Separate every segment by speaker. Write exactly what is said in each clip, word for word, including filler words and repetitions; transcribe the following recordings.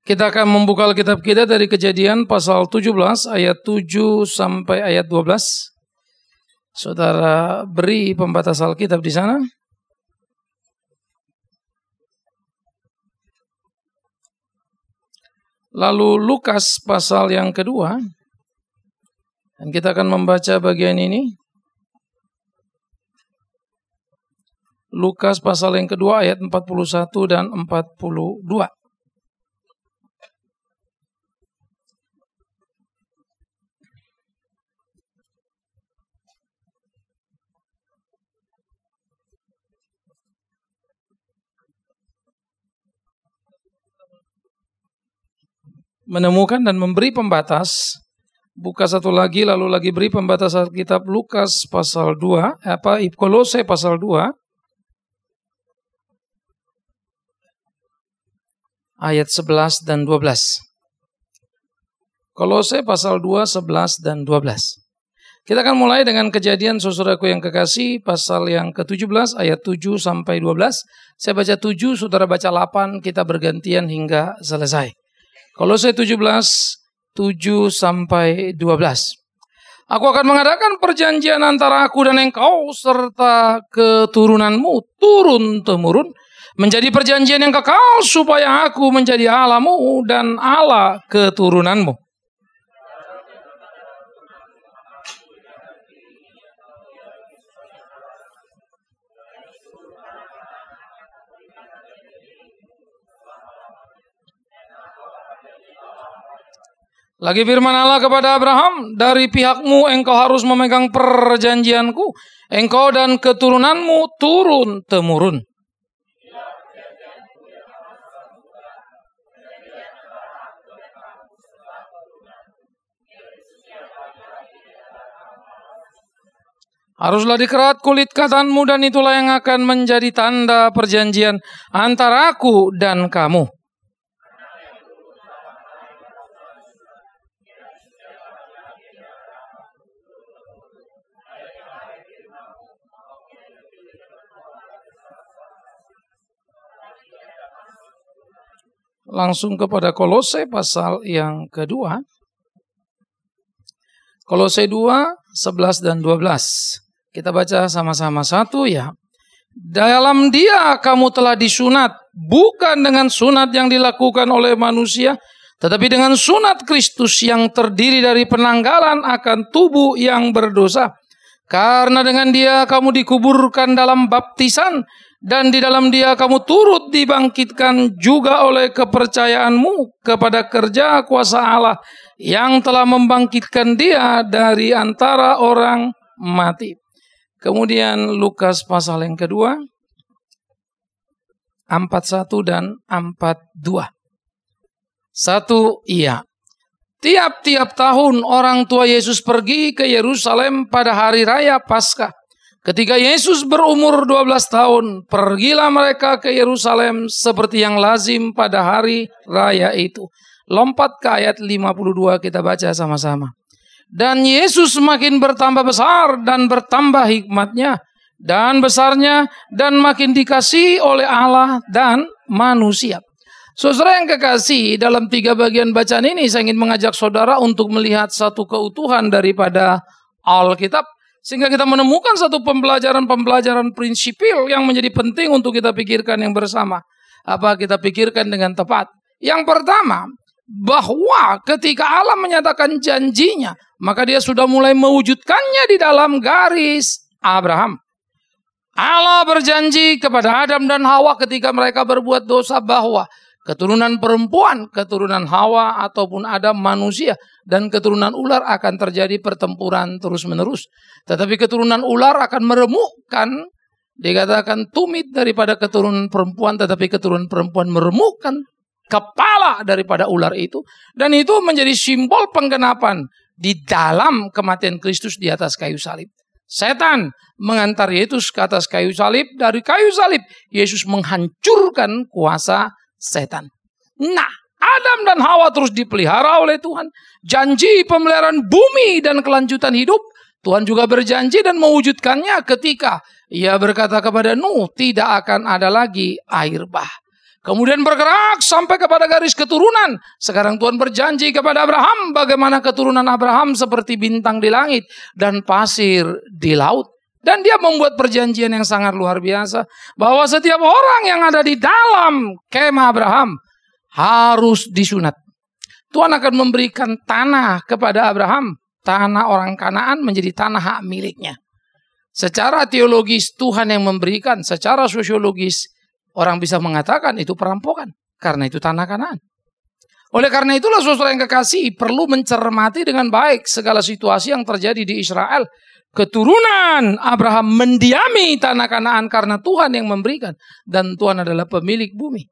Speaker 1: Kita akan membuka Alkitab kita dari Kejadian pasal tujuh belas ayat tujuh sampai ayat dua belas. Saudara beri pembatas Alkitab di sana. Lalu Lukas pasal yang kedua. Dan kita akan membaca bagian ini. Lukas pasal yang kedua ayat empat puluh satu dan empat puluh dua. Menemukan dan memberi pembatas, buka satu lagi lalu lagi beri pembatas Alkitab Lukas pasal dua, apa Kolose pasal dua ayat sebelas dan dua belas. Kolose pasal dua, sebelas dan dua belas. Kita akan mulai dengan Kejadian saudaraku yang kekasih pasal yang ke tujuh belas ayat tujuh sampai dua belas. Saya baca tujuh, saudara baca delapan, kita bergantian hingga selesai. Kolose tujuh belas, tujuh sampai dua belas. Aku akan mengadakan perjanjian antara aku dan engkau serta keturunanmu turun-temurun menjadi perjanjian yang kekal supaya aku menjadi Allahmu dan Allah keturunanmu. Lagi firman Allah kepada Abraham, dari pihakmu engkau harus memegang perjanjianku, engkau dan keturunanmu turun-temurun. Haruslah dikerat kulit katanmu dan itulah yang akan menjadi tanda perjanjian antara aku dan kamu. Langsung kepada Kolose pasal yang kedua. Kolose dua, sebelas dan dua belas. Kita baca sama-sama satu ya. Dalam dia kamu telah disunat, bukan dengan sunat yang dilakukan oleh manusia, tetapi dengan sunat Kristus yang terdiri dari penanggalan akan tubuh yang berdosa. Karena dengan dia kamu dikuburkan dalam baptisan, dan di dalam dia kamu turut dibangkitkan juga oleh kepercayaanmu kepada kerja kuasa Allah yang telah membangkitkan dia dari antara orang mati. Kemudian Lukas pasal yang kedua, empat puluh satu dan empat puluh dua. Satu, iya. Tiap-tiap tahun orang tua Yesus pergi ke Yerusalem pada hari raya Paskah. Ketika Yesus berumur dua belas tahun, pergilah mereka ke Yerusalem seperti yang lazim pada hari raya itu. Lompat ke ayat lima puluh dua, kita baca sama-sama. Dan Yesus semakin bertambah besar dan bertambah hikmatnya dan besarnya dan makin dikasihi oleh Allah dan manusia. Saudara yang kekasih, dalam tiga bagian bacaan ini saya ingin mengajak saudara untuk melihat satu keutuhan daripada Alkitab. Sehingga kita menemukan satu pembelajaran-pembelajaran prinsipil yang menjadi penting untuk kita pikirkan yang bersama. Apa kita pikirkan dengan tepat? Yang pertama, bahwa ketika Allah menyatakan janjinya, maka dia sudah mulai mewujudkannya di dalam garis Abraham. Allah berjanji kepada Adam dan Hawa ketika mereka berbuat dosa bahwa keturunan perempuan, keturunan Hawa ataupun Adam manusia dan keturunan ular akan terjadi pertempuran terus-menerus. Tetapi keturunan ular akan meremukkan, dikatakan tumit daripada keturunan perempuan, tetapi keturunan perempuan meremukkan kepala daripada ular itu. Dan itu menjadi simbol penggenapan di dalam kematian Kristus di atas kayu salib. Setan mengantar Yesus ke atas kayu salib. Dari kayu salib, Yesus menghancurkan kuasa setan. Nah, Adam dan Hawa terus dipelihara oleh Tuhan. Janji pemeliharaan bumi dan kelanjutan hidup, Tuhan juga berjanji dan mewujudkannya ketika Ia berkata kepada Nuh, tidak akan ada lagi air bah. Kemudian bergerak sampai kepada garis keturunan. Sekarang Tuhan berjanji kepada Abraham bagaimana keturunan Abraham seperti bintang di langit dan pasir di laut. Dan dia membuat perjanjian yang sangat luar biasa. Bahwa setiap orang yang ada di dalam kemah Abraham harus disunat. Tuhan akan memberikan tanah kepada Abraham. Tanah orang Kanaan menjadi tanah hak miliknya. Secara teologis Tuhan yang memberikan. Secara sosiologis orang bisa mengatakan itu perampokan. Karena itu tanah Kanaan. Oleh karena itulah saudara yang kekasih perlu mencermati dengan baik segala situasi yang terjadi di Israel. Keturunan Abraham mendiami tanah Kanaan karena Tuhan yang memberikan. Dan Tuhan adalah pemilik bumi.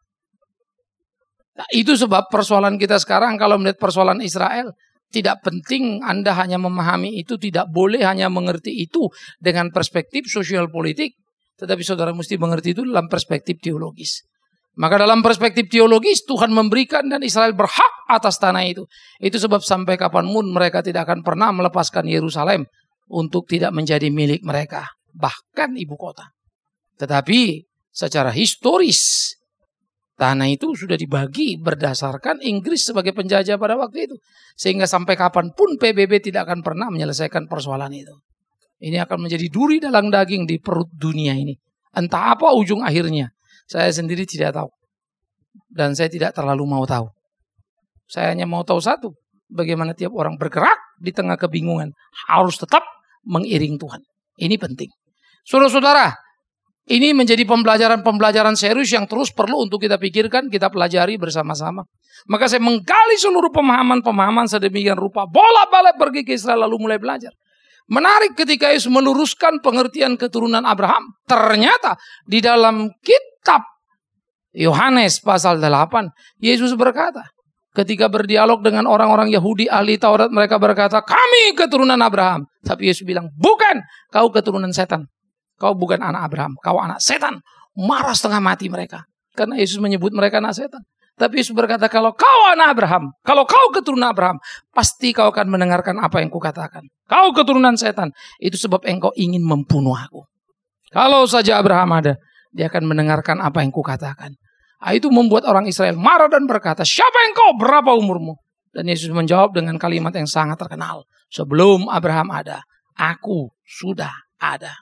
Speaker 1: Nah, itu sebab persoalan kita sekarang kalau melihat persoalan Israel. Tidak penting Anda hanya memahami itu. Tidak boleh hanya mengerti itu dengan perspektif sosial politik. Tetapi saudara mesti mengerti itu dalam perspektif teologis. Maka dalam perspektif teologis Tuhan memberikan dan Israel berhak atas tanah itu. Itu sebab sampai kapanpun mereka tidak akan pernah melepaskan Yerusalem. Untuk tidak menjadi milik mereka. Bahkan ibu kota. Tetapi secara historis. Tanah itu sudah dibagi berdasarkan Inggris sebagai penjajah pada waktu itu. Sehingga sampai kapanpun P B B tidak akan pernah menyelesaikan persoalan itu. Ini akan menjadi duri dalam daging di perut dunia ini. Entah apa ujung akhirnya. Saya sendiri tidak tahu. Dan saya tidak terlalu mau tahu. Saya hanya mau tahu satu. Bagaimana tiap orang bergerak di tengah kebingungan. Harus tetap mengiring Tuhan. Ini penting. Saudara-saudara, ini menjadi pembelajaran-pembelajaran serius yang terus perlu untuk kita pikirkan, kita pelajari bersama-sama. Maka saya menggali seluruh pemahaman-pemahaman sedemikian rupa. Bolak-balik pergi ke Israel lalu mulai belajar. Menarik ketika Yesus meluruskan pengertian keturunan Abraham. Ternyata di dalam kitab Yohanes pasal delapan, Yesus berkata, ketika berdialog dengan orang-orang Yahudi ahli Taurat, mereka berkata, kami keturunan Abraham. Tapi Yesus bilang, bukan, kau keturunan setan. Kau bukan anak Abraham, kau anak setan. Marah setengah mati mereka. Karena Yesus menyebut mereka anak setan. Tapi Yesus berkata, kalau kau anak Abraham, kalau kau keturunan Abraham, pasti kau akan mendengarkan apa yang kukatakan. Kau keturunan setan, itu sebab engkau ingin membunuh aku. Kalau saja Abraham ada, dia akan mendengarkan apa yang kukatakan. Nah, itu membuat orang Israel marah dan berkata, siapa engkau? Berapa umurmu? Dan Yesus menjawab dengan kalimat yang sangat terkenal. Sebelum Abraham ada, aku sudah ada.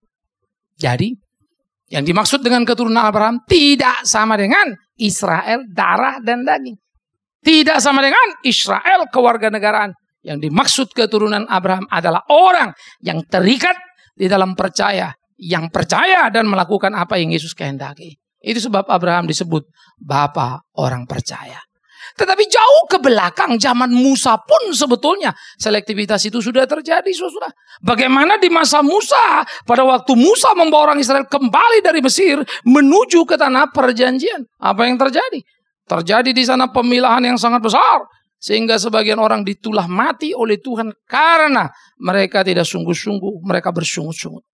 Speaker 1: Jadi, yang dimaksud dengan keturunan Abraham tidak sama dengan Israel darah dan daging. Tidak sama dengan Israel kewarganegaraan. Yang dimaksud keturunan Abraham adalah orang yang terikat di dalam percaya. Yang percaya dan melakukan apa yang Yesus kehendaki. Itu sebab Abraham disebut bapa orang percaya. Tetapi jauh ke belakang zaman Musa pun sebetulnya selektivitas itu sudah terjadi, saudara. Bagaimana di masa Musa, pada waktu Musa membawa orang Israel kembali dari Mesir menuju ke tanah perjanjian. Apa yang terjadi? Terjadi di sana pemilahan yang sangat besar. Sehingga sebagian orang ditulah mati oleh Tuhan karena mereka tidak sungguh-sungguh, mereka bersungut-sungut.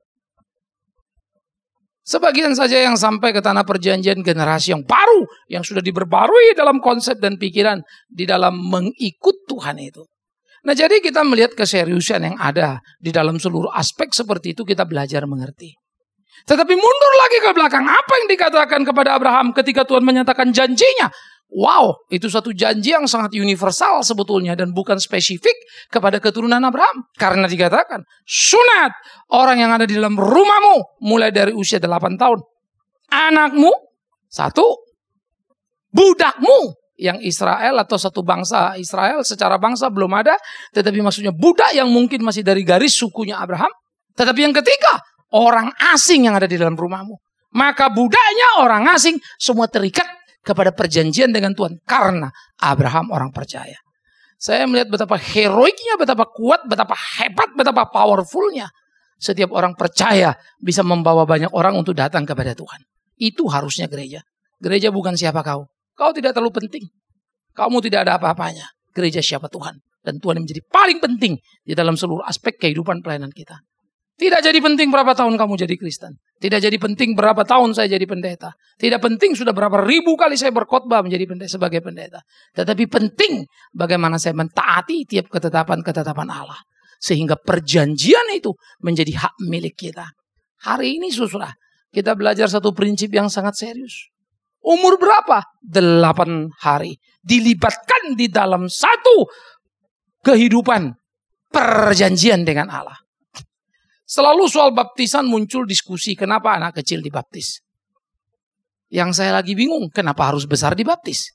Speaker 1: Sebagian saja yang sampai ke tanah perjanjian generasi yang baru. Yang sudah diperbarui dalam konsep dan pikiran. Di dalam mengikut Tuhan itu. Nah jadi kita melihat keseriusan yang ada. Di dalam seluruh aspek seperti itu kita belajar mengerti. Tetapi mundur lagi ke belakang. Apa yang dikatakan kepada Abraham ketika Tuhan menyatakan janjinya? Wow, itu satu janji yang sangat universal sebetulnya. Dan bukan spesifik kepada keturunan Abraham. Karena dikatakan, sunat orang yang ada di dalam rumahmu. Mulai dari usia delapan tahun. Anakmu, satu. Budakmu, yang Israel atau satu bangsa Israel. Secara bangsa belum ada. Tetapi maksudnya budak yang mungkin masih dari garis sukunya Abraham. Tetapi yang ketiga, orang asing yang ada di dalam rumahmu. Maka budaknya orang asing semua terikat kepada perjanjian dengan Tuhan. Karena Abraham orang percaya. Saya melihat betapa heroiknya, betapa kuat, betapa hebat, betapa powerfulnya. Setiap orang percaya bisa membawa banyak orang untuk datang kepada Tuhan. Itu harusnya gereja. Gereja bukan siapa kau. Kau tidak terlalu penting. Kamu tidak ada apa-apanya. Gereja siapa Tuhan. Dan Tuhan yang menjadi paling penting di dalam seluruh aspek kehidupan pelayanan kita. Tidak jadi penting berapa tahun kamu jadi Kristen. Tidak jadi penting berapa tahun saya jadi pendeta. Tidak penting sudah berapa ribu kali saya berkhotbah menjadi pendeta sebagai pendeta. Tetapi penting bagaimana saya mentaati tiap ketetapan-ketetapan Allah. Sehingga perjanjian itu menjadi hak milik kita. Hari ini saudara, kita belajar satu prinsip yang sangat serius. Umur berapa? Delapan hari. Dilibatkan di dalam satu kehidupan perjanjian dengan Allah. Selalu soal baptisan muncul diskusi, kenapa anak kecil dibaptis? Yang saya lagi bingung, kenapa harus besar dibaptis?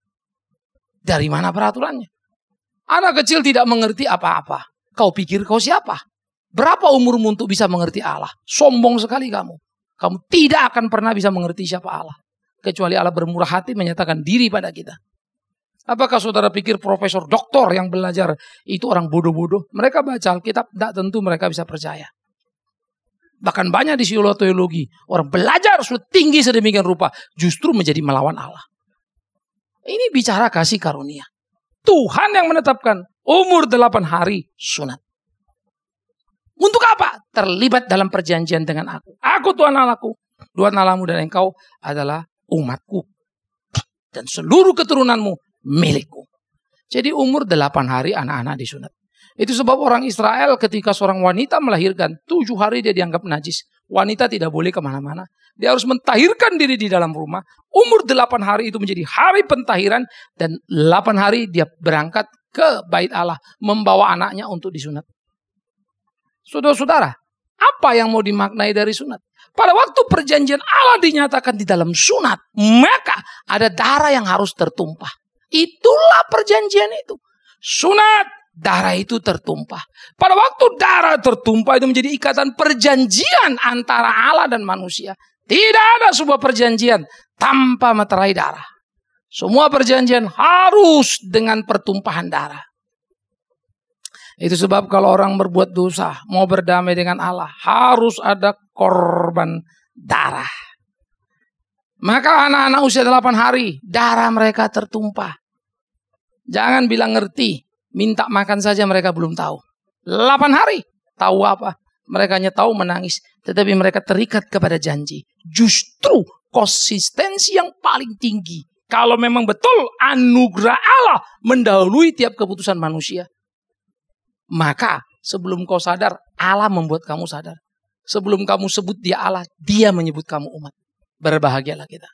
Speaker 1: Dari mana peraturannya? Anak kecil tidak mengerti apa-apa. Kau pikir kau siapa? Berapa umurmu untuk bisa mengerti Allah? Sombong sekali kamu. Kamu tidak akan pernah bisa mengerti siapa Allah. Kecuali Allah bermurah hati menyatakan diri pada kita. Apakah saudara pikir profesor doktor yang belajar itu orang bodoh-bodoh? Mereka baca Alkitab, tidak tentu mereka bisa percaya. Bahkan banyak di psikologi teologi, orang belajar sudah tinggi sedemikian rupa, justru menjadi melawan Allah. Ini bicara kasih karunia. Tuhan yang menetapkan umur delapan hari sunat. Untuk apa? Terlibat dalam perjanjian dengan aku. Aku Tuhan Allahku, Tuhan Allahmu dan engkau adalah umatku. Dan seluruh keturunanmu milikku. Jadi umur delapan hari anak-anak disunat. Itu sebab orang Israel ketika seorang wanita melahirkan, tujuh hari dia dianggap najis. Wanita tidak boleh kemana-mana. Dia harus mentahirkan diri di dalam rumah. Umur delapan hari itu menjadi hari pentahiran. Dan delapan hari dia berangkat ke bait Allah. Membawa anaknya untuk disunat. Saudara-saudara, apa yang mau dimaknai dari sunat? Pada waktu perjanjian Allah dinyatakan di dalam sunat, maka ada darah yang harus tertumpah. Itulah perjanjian itu. Sunat. Darah itu tertumpah. Pada waktu darah tertumpah itu menjadi ikatan perjanjian antara Allah dan manusia. Tidak ada sebuah perjanjian tanpa meterai darah. Semua perjanjian harus dengan pertumpahan darah. Itu sebab kalau orang berbuat dosa, mau berdamai dengan Allah, harus ada korban darah. Maka anak-anak usia delapan hari, darah mereka tertumpah. Jangan bilang ngerti. Minta makan saja mereka belum tahu. delapan hari. Tahu apa? Mereka hanya tahu menangis. Tetapi mereka terikat kepada janji. Justru konsistensi yang paling tinggi. Kalau memang betul anugerah Allah mendahului tiap keputusan manusia. Maka sebelum kau sadar, Allah membuat kamu sadar. Sebelum kamu sebut dia Allah, dia menyebut kamu umat. Berbahagialah kita.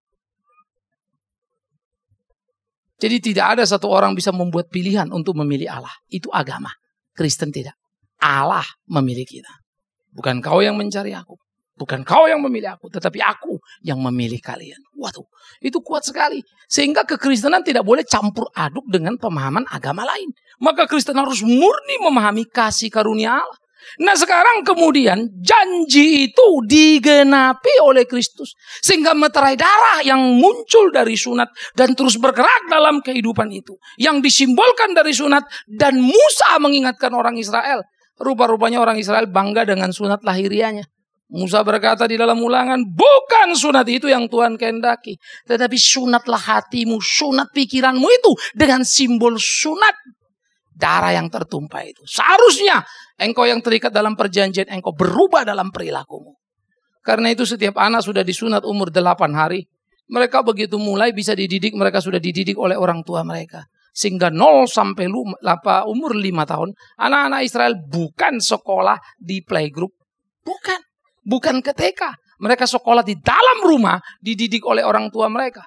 Speaker 1: Jadi tidak ada satu orang bisa membuat pilihan untuk memilih Allah. Itu agama. Kristen tidak. Allah memilih kita. Bukan kau yang mencari aku. Bukan kau yang memilih aku. Tetapi aku yang memilih kalian. Waduh. Itu kuat sekali. Sehingga kekristenan tidak boleh campur aduk dengan pemahaman agama lain. Maka Kristen harus murni memahami kasih karunia Allah. Nah sekarang kemudian janji itu digenapi oleh Kristus. Sehingga meterai darah yang muncul dari sunat dan terus bergerak dalam kehidupan itu. Yang disimbolkan dari sunat dan Musa mengingatkan orang Israel. Rupa-rupanya orang Israel bangga dengan sunat lahirianya. Musa berkata di dalam Ulangan, bukan sunat itu yang Tuhan kehendaki. Tetapi sunatlah hatimu, sunat pikiranmu itu dengan simbol sunat. Darah yang tertumpah itu. Seharusnya engkau yang terikat dalam perjanjian, engkau berubah dalam perilakumu. Karena itu setiap anak sudah disunat umur delapan hari. Mereka begitu mulai bisa dididik, mereka sudah dididik oleh orang tua mereka. Sehingga nol sampai umur lima tahun, anak-anak Israel bukan sekolah di playgroup. Bukan. Bukan ke T K. Mereka sekolah di dalam rumah, dididik oleh orang tua mereka.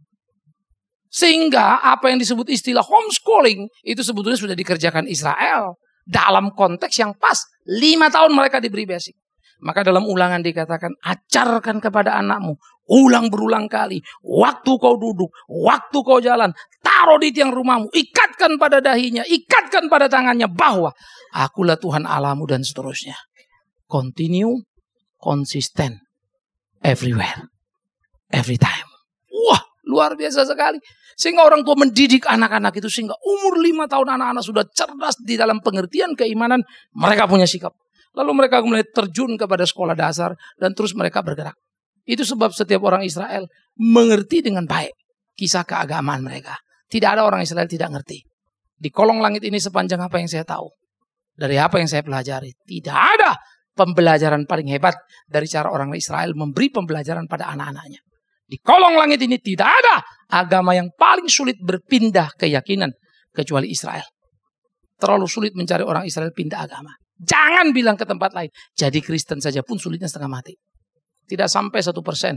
Speaker 1: Sehingga apa yang disebut istilah homeschooling itu sebetulnya sudah dikerjakan Israel dalam konteks yang pas. Lima tahun mereka diberi basic. Maka dalam Ulangan dikatakan, ajarkan kepada anakmu ulang berulang kali. Waktu kau duduk, waktu kau jalan, taruh di tiang rumahmu, ikatkan pada dahinya, ikatkan pada tangannya bahwa akulah Tuhan Allahmu dan seterusnya. Continue, konsisten, everywhere, every time. Wah, luar biasa sekali. Sehingga orang tua mendidik anak-anak itu sehingga umur lima tahun anak-anak sudah cerdas di dalam pengertian keimanan. Mereka punya sikap. Lalu mereka mulai terjun kepada sekolah dasar dan terus mereka bergerak. Itu sebab setiap orang Israel mengerti dengan baik kisah keagamaan mereka. Tidak ada orang Israel tidak ngerti. Di kolong langit ini sepanjang apa yang saya tahu. Dari apa yang saya pelajari. Tidak ada pembelajaran paling hebat dari cara orang Israel memberi pembelajaran pada anak-anaknya. Di kolong langit ini tidak ada agama yang paling sulit berpindah keyakinan kecuali Israel. Terlalu sulit mencari orang Israel pindah agama. Jangan bilang ke tempat lain. Jadi Kristen saja pun sulitnya setengah mati. Tidak sampai satu persen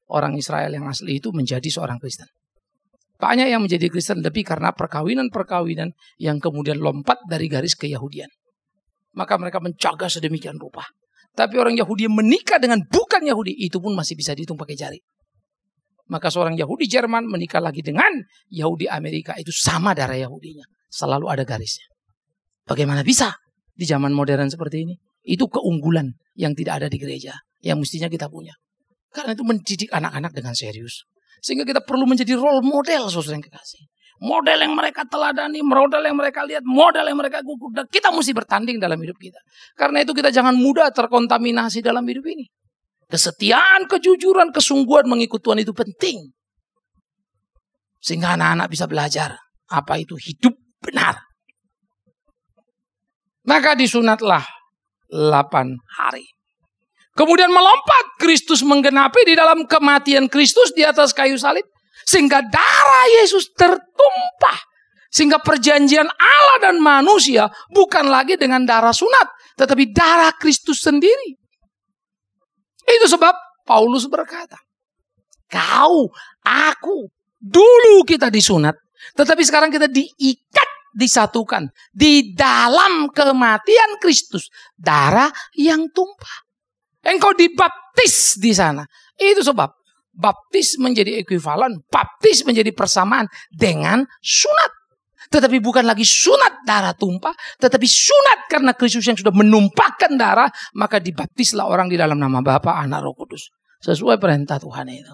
Speaker 1: orang Israel yang asli itu menjadi seorang Kristen. Banyak yang menjadi Kristen lebih karena perkawinan-perkawinan yang kemudian lompat dari garis keyahudian. Maka mereka menjaga sedemikian rupa. Tapi orang Yahudi yang menikah dengan bukan Yahudi, itu pun masih bisa dihitung pakai jari. Maka seorang Yahudi Jerman menikah lagi dengan Yahudi Amerika, itu sama darah Yahudinya. Selalu ada garisnya. Bagaimana bisa di zaman modern seperti ini? Itu keunggulan yang tidak ada di gereja, yang mestinya kita punya. Karena itu mendidik anak-anak dengan serius. Sehingga kita perlu menjadi role model, saudara yang kekasih. Model yang mereka teladani, model yang mereka lihat, model yang mereka gugur. Dan kita mesti bertanding dalam hidup kita. Karena itu kita jangan mudah terkontaminasi dalam hidup ini. Kesetiaan, kejujuran, kesungguhan mengikut Tuhan itu penting. Sehingga anak-anak bisa belajar apa itu hidup benar. Maka disunatlah delapan hari. Kemudian melompat, Kristus menggenapi di dalam kematian Kristus di atas kayu salib. Sehingga darah Yesus tertumpah. Sehingga perjanjian Allah dan manusia bukan lagi dengan darah sunat. Tetapi darah Kristus sendiri. Itu sebab Paulus berkata, kau, aku, dulu kita disunat. Tetapi sekarang kita diikat, disatukan. Di dalam kematian Kristus. Darah yang tumpah. Engkau dibaptis di sana. Itu sebab baptis menjadi ekuivalen, baptis menjadi persamaan dengan sunat. Tetapi bukan lagi sunat darah tumpah, tetapi sunat karena Kristus yang sudah menumpahkan darah, maka dibaptislah orang di dalam nama Bapa, Anak, Roh Kudus. Sesuai perintah Tuhan itu.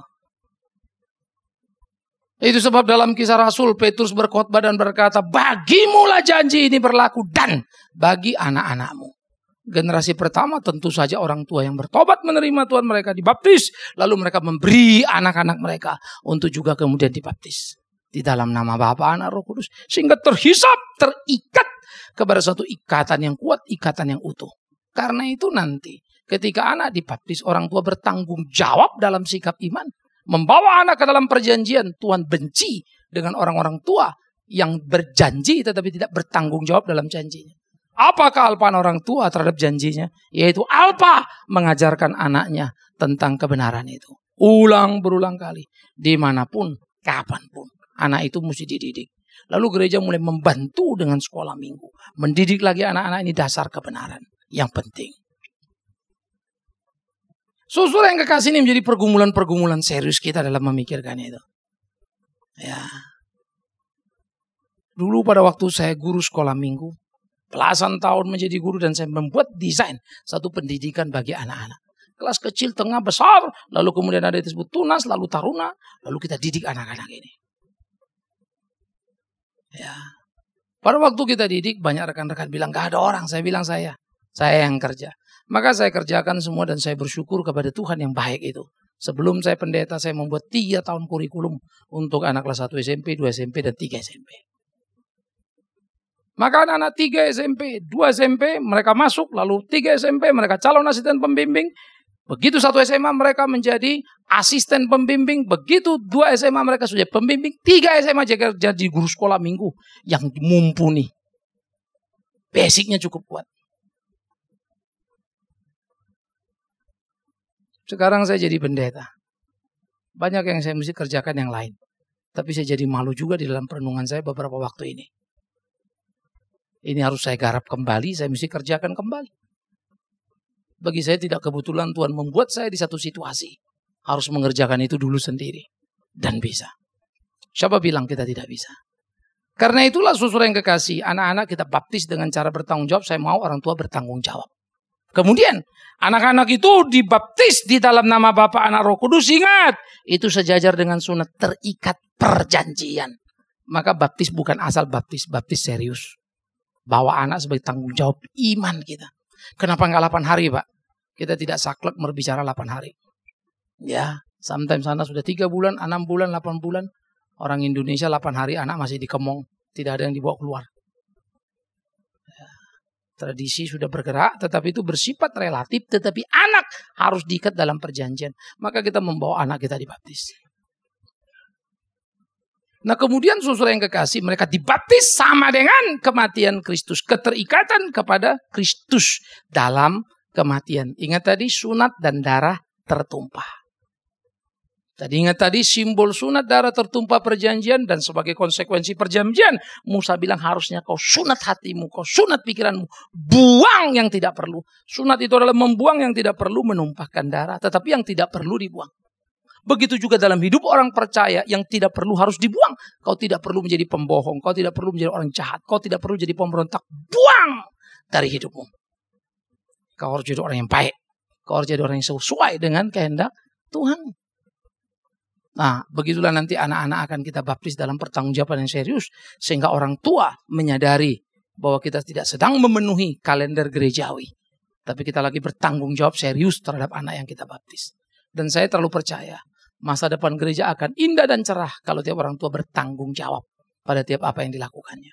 Speaker 1: Itu sebab dalam Kisah Rasul, Petrus berkhotbah dan berkata, bagimulah janji ini berlaku dan bagi anak-anakmu. Generasi pertama tentu saja orang tua yang bertobat menerima Tuhan, mereka dibaptis. Lalu mereka memberi anak-anak mereka untuk juga kemudian dibaptis. Di dalam nama Bapa, Anak, Roh Kudus. Sehingga terhisap, terikat kepada satu ikatan yang kuat, ikatan yang utuh. Karena itu nanti ketika anak dibaptis, orang tua bertanggung jawab dalam sikap iman. Membawa anak ke dalam perjanjian. Tuhan benci dengan orang-orang tua yang berjanji tetapi tidak bertanggung jawab dalam janjinya. Apa kealpaan orang tua terhadap janjinya? Yaitu alpa mengajarkan anaknya tentang kebenaran itu. Ulang berulang kali. Dimanapun, kapanpun. Anak itu mesti dididik. Lalu gereja mulai membantu dengan sekolah minggu. Mendidik lagi anak-anak ini dasar kebenaran. Yang penting. Saudara yang kekasih, ini menjadi pergumulan-pergumulan serius kita dalam memikirkan itu. Ya. Dulu pada waktu saya guru sekolah minggu. Belasan tahun menjadi guru dan saya membuat desain satu pendidikan bagi anak-anak. Kelas kecil, tengah, besar, lalu kemudian ada yang disebut tunas, lalu taruna, lalu kita didik anak-anak ini. Ya. Pada waktu kita didik, banyak rekan-rekan bilang, gak ada orang. Saya bilang saya, saya yang kerja. Maka saya kerjakan semua dan saya bersyukur kepada Tuhan yang baik itu. Sebelum saya pendeta, saya membuat tiga tahun kurikulum untuk anak kelas satu S M P, dua S M P, dan tiga S M P. Maka anak-anak tiga S M P, dua S M P mereka masuk, lalu tiga S M P mereka calon asisten pembimbing. Begitu satu S M A mereka menjadi asisten pembimbing. Begitu dua S M A mereka sudah pembimbing. Tiga S M A jadi guru sekolah minggu yang mumpuni. Basicnya cukup kuat. Sekarang saya jadi pendeta. Banyak yang saya mesti kerjakan yang lain. Tapi saya jadi malu juga di dalam perenungan saya beberapa waktu ini. Ini harus saya garap kembali, saya mesti kerjakan kembali. Bagi saya tidak kebetulan Tuhan membuat saya di satu situasi. Harus mengerjakan itu dulu sendiri. Dan bisa. Siapa bilang kita tidak bisa? Karena itulah saudara yang kekasih, anak-anak kita baptis dengan cara bertanggung jawab. Saya mau orang tua bertanggung jawab. Kemudian, anak-anak itu dibaptis di dalam nama Bapa, Anak, Roh Kudus. Ingat, itu sejajar dengan sunat, terikat perjanjian. Maka baptis bukan asal baptis, baptis serius. Bawa anak sebagai tanggung jawab iman kita. Kenapa enggak delapan hari, Pak? Kita tidak saklek berbicara delapan hari. Ya, sometimes anak sudah tiga bulan, enam bulan, delapan bulan. Orang Indonesia delapan hari anak masih dikemong. Tidak ada yang dibawa keluar. Ya, tradisi sudah bergerak, tetapi itu bersifat relatif. Tetapi anak harus diikat dalam perjanjian. Maka kita membawa anak kita dibaptis. Nah kemudian saudara yang kekasih, mereka dibaptis sama dengan kematian Kristus. Keterikatan kepada Kristus dalam kematian. Ingat tadi sunat dan darah tertumpah. Tadi ingat tadi simbol sunat darah tertumpah perjanjian dan sebagai konsekuensi perjanjian Musa bilang harusnya kau sunat hatimu, kau sunat pikiranmu, buang yang tidak perlu. Sunat itu adalah membuang yang tidak perlu, menumpahkan darah, tetapi yang tidak perlu dibuang. Begitu juga dalam hidup orang percaya, yang tidak perlu harus dibuang. Kau tidak perlu menjadi pembohong, kau tidak perlu menjadi orang jahat, kau tidak perlu jadi pemberontak. Buang dari hidupmu. Kau harus jadi orang yang baik, kau harus jadi orang yang sesuai dengan kehendak Tuhan. Nah, begitulah nanti anak-anak akan kita baptis dalam pertanggungjawaban yang serius. Sehingga orang tua menyadari bahwa kita tidak sedang memenuhi kalender gerejawi. Tapi kita lagi bertanggung jawab serius terhadap anak yang kita baptis. Dan saya terlalu percaya, masa depan gereja akan indah dan cerah kalau tiap orang tua bertanggung jawab pada tiap apa yang dilakukannya.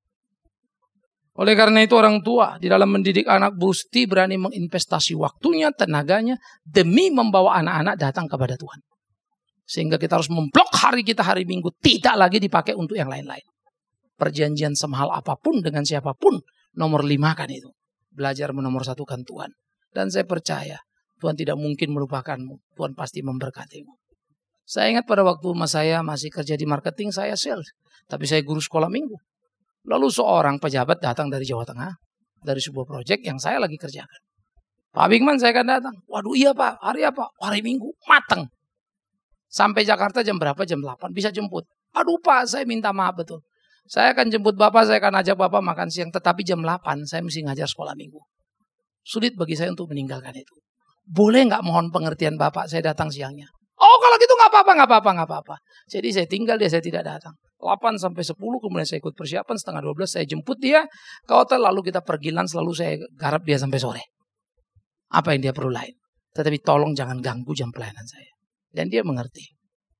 Speaker 1: Oleh karena itu orang tua di dalam mendidik anak mesti berani menginvestasi waktunya, tenaganya, demi membawa anak-anak datang kepada Tuhan. Sehingga kita harus memblok hari kita hari Minggu. Tidak lagi dipakai untuk yang lain-lain. Perjanjian semahal apapun dengan siapapun. Nomor lima kan itu. Belajar menomorsatukan Tuhan. Dan saya percaya Tuhan tidak mungkin melupakanmu. Tuhan pasti memberkatimu. Saya ingat pada waktu mas saya masih kerja di marketing. Saya sales. Tapi saya guru sekolah minggu. Lalu seorang pejabat datang dari Jawa Tengah. Dari sebuah proyek yang saya lagi kerjakan. Pak Bigman saya akan datang. Waduh iya Pak. Hari apa? Hari Minggu. Mateng. Sampai Jakarta jam berapa? Jam delapan. Bisa jemput. Aduh Pak, saya minta maaf betul. Saya akan jemput Bapak, saya akan ajak Bapak makan siang. Tetapi jam delapan saya mesti ngajar sekolah minggu. Sulit bagi saya untuk meninggalkan itu. Boleh nggak mohon pengertian Bapak, saya datang siangnya. Oh kalau gitu nggak apa-apa, nggak apa-apa, nggak apa-apa. Jadi saya tinggal dia, saya tidak datang. delapan sampai sepuluh, kemudian saya ikut persiapan. Setengah dua belas saya jemput dia ke hotel. Lalu kita pergi lunch, selalu saya garap dia sampai sore. Apa yang dia perlu lain. Tetapi tolong jangan ganggu jam pelayanan saya. Dan dia mengerti.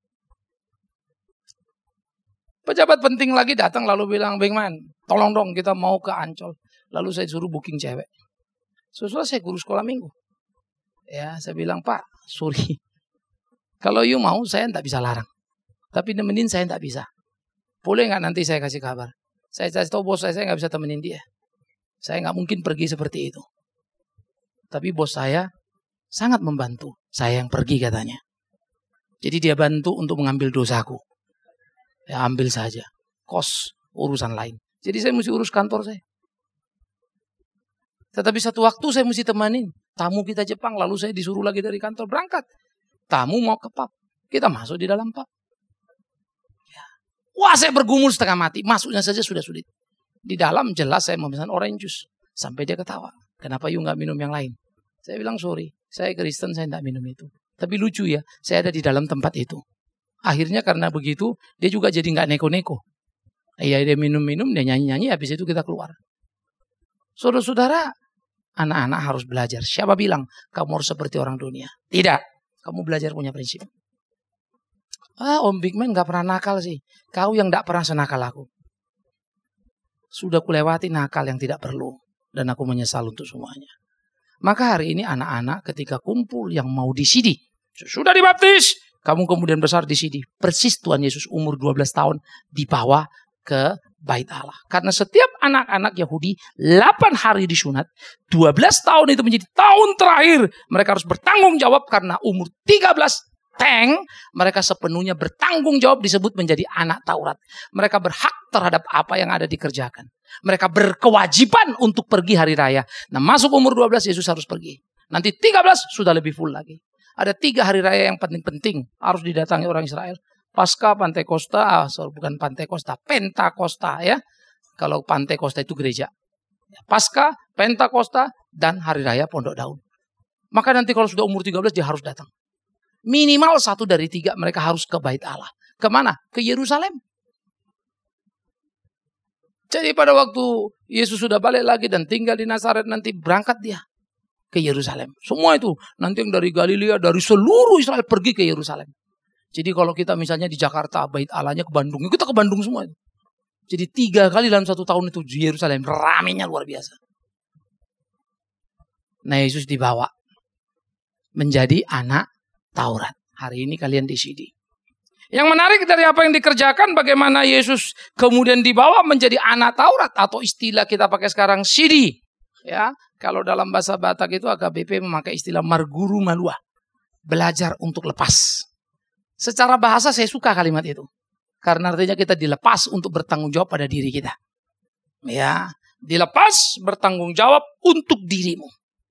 Speaker 1: Pejabat penting lagi datang lalu bilang, Bingman, tolong dong kita mau ke Ancol. Lalu saya suruh booking cewek. Sesudah saya guru sekolah minggu. Ya, saya bilang, Pak, sorry. Kalau you mau, saya tidak bisa larang. Tapi nemenin saya tidak bisa. Boleh nggak nanti saya kasih kabar? Saya kasih tahu bos saya, saya nggak bisa temenin dia. Saya nggak mungkin pergi seperti itu. Tapi bos saya sangat membantu. Saya yang pergi katanya. Jadi dia bantu untuk mengambil dosaku. Ya ambil saja. Kos urusan lain. Jadi saya mesti urus kantor saya. Tetapi satu waktu saya mesti temanin. Tamu kita Jepang. Lalu saya disuruh lagi dari kantor berangkat. Tamu mau ke pub. Kita masuk di dalam pub. Ya. Wah saya bergumul setengah mati. Masuknya saja sudah sulit. Di dalam jelas saya memesan orange juice. Sampai dia ketawa. Kenapa you nggak minum yang lain? Saya bilang sorry. Saya Kristen saya tidak minum itu. Tapi lucu ya, saya ada di dalam tempat itu. Akhirnya karena begitu, dia juga jadi nggak neko-neko. Iya dia minum-minum, dia nyanyi-nyanyi, habis itu kita keluar. Saudara-saudara, anak-anak harus belajar. Siapa bilang kamu harus seperti orang dunia? Tidak, kamu belajar punya prinsip. Ah, Om Bigman nggak pernah nakal sih. Kau yang nggak pernah senakal aku. Sudah kulewati nakal yang tidak perlu, dan aku menyesal untuk semuanya. Maka hari ini anak-anak ketika kumpul yang mau disidi. Sudah dibaptis. Kamu kemudian besar disidi. Persis Tuhan Yesus umur dua belas tahun dibawa ke bait Allah. Karena setiap anak-anak Yahudi delapan hari disunat. dua belas tahun itu menjadi tahun terakhir. Mereka harus bertanggung jawab karena umur tiga belas teng. Mereka sepenuhnya bertanggung jawab disebut menjadi anak Taurat. Mereka berhak terhadap apa yang ada dikerjakan. Mereka berkewajiban untuk pergi hari raya. Nah masuk umur dua belas Yesus harus pergi. Nanti tiga belas sudah lebih full lagi. Ada tiga hari raya yang penting-penting. Harus didatangi orang Israel. Pasca, Pantekosta, ah, sorry, bukan Pantekosta, Pentakosta ya. Kalau Pantekosta itu gereja. Pasca, Pentakosta, dan hari raya Pondok Daun. Maka nanti kalau sudah umur tiga belas dia harus datang. Minimal satu dari tiga mereka harus ke bait Allah. Kemana? Ke Yerusalem. Jadi pada waktu Yesus sudah balik lagi dan tinggal di Nazaret, nanti berangkat dia ke Yerusalem. Semua itu nanti yang dari Galilea, dari seluruh Israel pergi ke Yerusalem. Jadi kalau kita misalnya di Jakarta, bait Allahnya ke Bandung, kita ke Bandung semua itu. Jadi tiga kali dalam satu tahun itu di Yerusalem, ramenya luar biasa. Nah Yesus dibawa menjadi anak Taurat. Hari ini kalian disidi. Yang menarik dari apa yang dikerjakan, bagaimana Yesus kemudian dibawa menjadi anak Taurat, atau istilah kita pakai sekarang sidi. Ya, kalau dalam bahasa Batak itu A K B P memakai istilah marguru malua, belajar untuk lepas. Secara bahasa saya suka kalimat itu. Karena artinya kita dilepas untuk bertanggung jawab pada diri kita. Ya, dilepas bertanggung jawab untuk dirimu.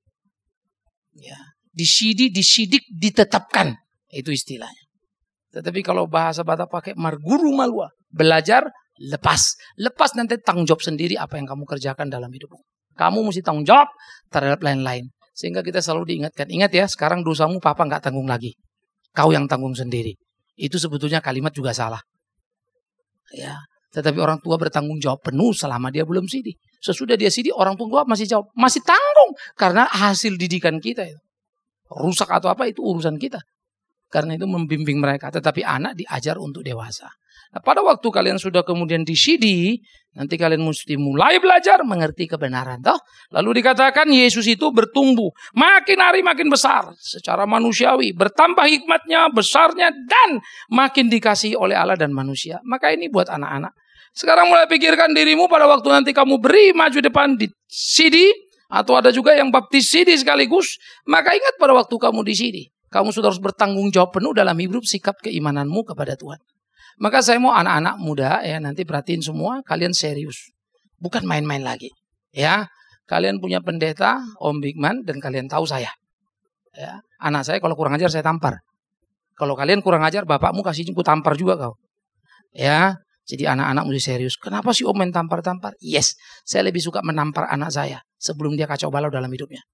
Speaker 1: Ya, disidi, disidik, ditetapkan. Itu istilahnya. Tetapi kalau bahasa Batak pakai marguru malua, belajar, lepas. Lepas nanti tanggung jawab sendiri apa yang kamu kerjakan dalam hidupmu. Kamu mesti tanggung jawab terhadap lain-lain. Sehingga kita selalu diingatkan. Ingat ya, sekarang dosamu papa nggak tanggung lagi. Kau yang tanggung sendiri. Itu sebetulnya kalimat juga salah. Ya, tetapi orang tua bertanggung jawab penuh selama dia belum sidi. Sesudah dia sidi, orang tua masih jawab, masih tanggung. Karena hasil didikan kita itu. Rusak atau apa itu urusan kita. Karena itu membimbing mereka. Tetapi anak diajar untuk dewasa. Nah, pada waktu kalian sudah kemudian disidi, nanti kalian mesti mulai belajar mengerti kebenaran. Toh? Lalu dikatakan Yesus itu bertumbuh. Makin hari makin besar. Secara manusiawi. Bertambah hikmatnya, besarnya. Dan makin dikasihi oleh Allah dan manusia. Maka ini buat anak-anak. Sekarang mulai pikirkan dirimu pada waktu nanti kamu beri maju depan di sidi. Atau ada juga yang baptis sidi sekaligus. Maka ingat pada waktu kamu di sidi. Kamu sudah harus bertanggung jawab penuh dalam hidup sikap keimananmu kepada Tuhan. Maka saya mau anak-anak muda ya nanti perhatiin semua, kalian serius. Bukan main-main lagi. Ya, kalian punya pendeta, Om Bigman, dan kalian tahu saya. Ya, anak saya kalau kurang ajar saya tampar. Kalau kalian kurang ajar, bapakmu kasih ku tampar juga kau. Ya, jadi anak-anak mesti serius. Kenapa sih Om main tampar-tampar? Yes, saya lebih suka menampar anak saya sebelum dia kacau balau dalam hidupnya.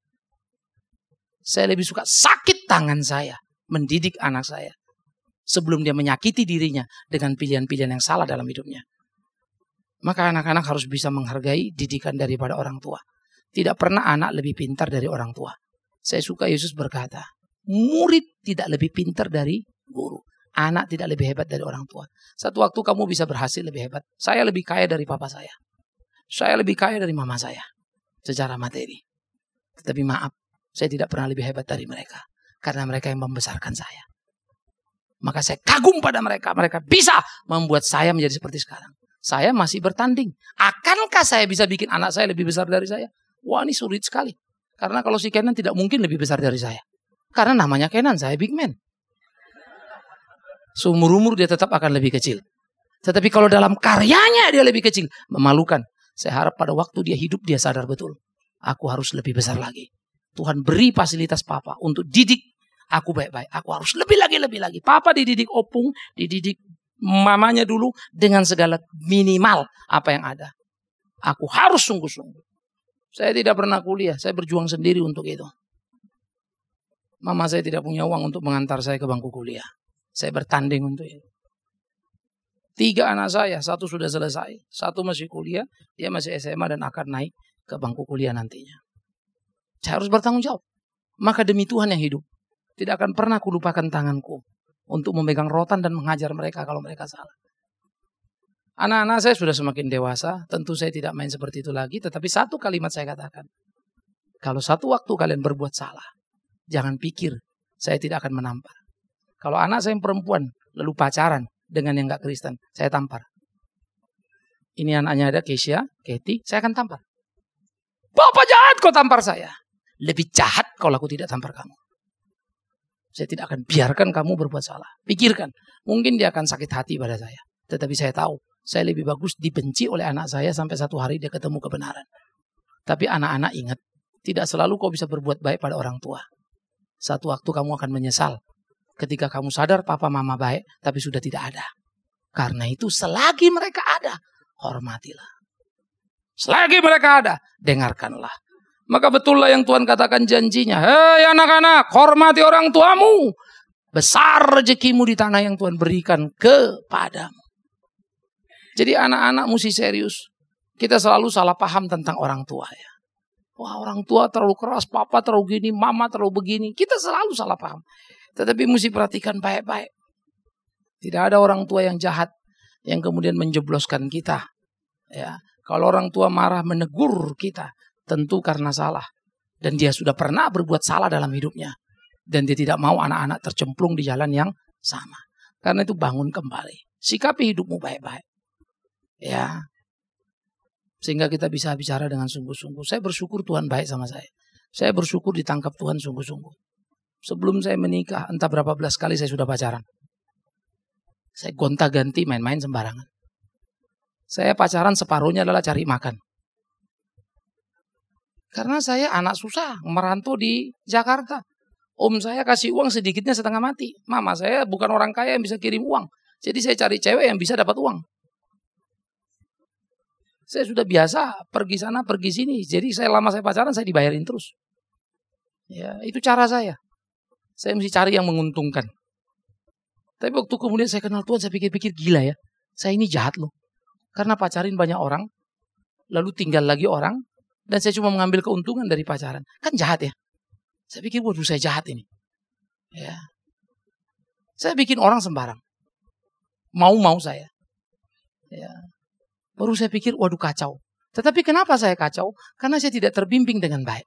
Speaker 1: Saya lebih suka sakit tangan saya mendidik anak saya. Sebelum dia menyakiti dirinya dengan pilihan-pilihan yang salah dalam hidupnya. Maka anak-anak harus bisa menghargai didikan daripada orang tua. Tidak pernah anak lebih pintar dari orang tua. Saya suka Yesus berkata, murid tidak lebih pintar dari guru. Anak tidak lebih hebat dari orang tua. Satu waktu kamu bisa berhasil lebih hebat. Saya lebih kaya dari papa saya. Saya lebih kaya dari mama saya. Secara materi. Tetapi maaf, saya tidak pernah lebih hebat dari mereka. Karena mereka yang membesarkan saya. Maka saya kagum pada mereka. Mereka bisa membuat saya menjadi seperti sekarang. Saya masih bertanding. Akankah saya bisa bikin anak saya lebih besar dari saya? Wah, ini sulit sekali. Karena kalau si Kenan tidak mungkin lebih besar dari saya. Karena namanya Kenan, saya big man. Seumur-umur dia tetap akan lebih kecil. Tetapi kalau dalam karyanya dia lebih kecil. Memalukan. Saya harap pada waktu dia hidup dia sadar betul. Aku harus lebih besar lagi. Tuhan beri fasilitas papa untuk didik aku baik-baik. Aku harus lebih lagi, lebih lagi. Papa dididik opung, dididik mamanya dulu dengan segala minimal apa yang ada. Aku harus sungguh-sungguh. Saya tidak pernah kuliah, saya berjuang sendiri untuk itu. Mama saya tidak punya uang untuk mengantar saya ke bangku kuliah. Saya bertanding untuk itu. Tiga anak saya, satu sudah selesai, satu masih kuliah, dia masih S M A dan akan naik ke bangku kuliah nantinya. Saya harus bertanggung jawab. Maka demi Tuhan yang hidup. Tidak akan pernah kulupakan tanganku untuk memegang rotan dan menghajar mereka kalau mereka salah. Anak-anak saya sudah semakin dewasa, tentu saya tidak main seperti itu lagi, tetapi satu kalimat saya katakan. Kalau satu waktu kalian berbuat salah, jangan pikir saya tidak akan menampar. Kalau anak saya yang perempuan, lalu pacaran dengan yang gak Kristen, saya tampar. Ini anaknya ada, Keisha, Katie, saya akan tampar. Bapak jahat kau tampar saya. Lebih jahat kalau aku tidak tampar kamu. Saya tidak akan biarkan kamu berbuat salah. Pikirkan, mungkin dia akan sakit hati pada saya. Tetapi saya tahu, saya lebih bagus dibenci oleh anak saya sampai satu hari dia ketemu kebenaran. Tapi anak-anak ingat, tidak selalu kau bisa berbuat baik pada orang tua. Satu waktu kamu akan menyesal. Ketika kamu sadar papa mama baik, tapi sudah tidak ada. Karena itu selagi mereka ada, hormatilah. Selagi mereka ada, dengarkanlah. Maka betullah yang Tuhan katakan janjinya. Hei anak-anak, hormati orang tuamu. Besar rezekimu di tanah yang Tuhan berikan kepadamu. Jadi anak-anak mesti serius. Kita selalu salah paham tentang orang tua ya. Wah, orang tua terlalu keras, papa terlalu gini, mama terlalu begini. Kita selalu salah paham. Tetapi mesti perhatikan baik-baik. Tidak ada orang tua yang jahat yang kemudian menjebloskan kita. Ya, kalau orang tua marah menegur kita, tentu karena salah. Dan dia sudah pernah berbuat salah dalam hidupnya. Dan dia tidak mau anak-anak tercemplung di jalan yang sama. Karena itu bangun kembali. Sikapi hidupmu baik-baik. Ya. Sehingga kita bisa bicara dengan sungguh-sungguh. Saya bersyukur Tuhan baik sama saya. Saya bersyukur ditangkap Tuhan sungguh-sungguh. Sebelum saya menikah, entah berapa belas kali saya sudah pacaran. Saya gonta-ganti main-main sembarangan. Saya pacaran separuhnya adalah cari makan. Karena saya anak susah, merantau di Jakarta. Om saya kasih uang sedikitnya setengah mati. Mama saya bukan orang kaya yang bisa kirim uang. Jadi saya cari cewek yang bisa dapat uang. Saya sudah biasa pergi sana, pergi sini. Jadi saya lama saya pacaran, saya dibayarin terus. Ya, itu cara saya. Saya mesti cari yang menguntungkan. Tapi waktu kemudian saya kenal Tuhan, saya pikir-pikir gila ya. Saya ini jahat loh. Karena pacarin banyak orang, lalu tinggal lagi orang, dan saya cuma mengambil keuntungan dari pacaran. Kan jahat ya. Saya pikir, waduh saya jahat ini. Ya. Saya bikin orang sembarang. Mau-mau saya. Ya. Baru saya pikir, waduh kacau. Tetapi kenapa saya kacau? Karena saya tidak terbimbing dengan baik.